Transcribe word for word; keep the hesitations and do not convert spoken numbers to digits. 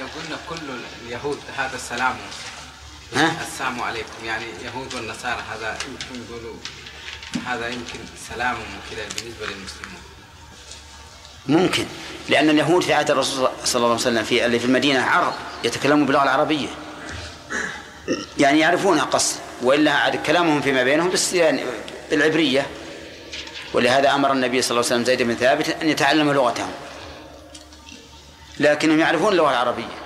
لو قلنا كل اليهود هذا السلام السلام عليكم، يعني يهود والنصارى هذا يمكن يقولوا هذا يمكن سلام وكذا بالنسبة للمسلمين. ممكن، لأن اليهود في عهد الرسول صلى الله عليه وسلم في اللي في المدينة عرب يتكلمون باللغة العربية، يعني يعرفونها قصد، وإلا كلامهم فيما بينهم بس يعني بالعبرية. ولهذا أمر النبي صلى الله عليه وسلم زيد بن ثابت أن يتعلم لغتهم، لكنهم يعرفون اللغة العربية.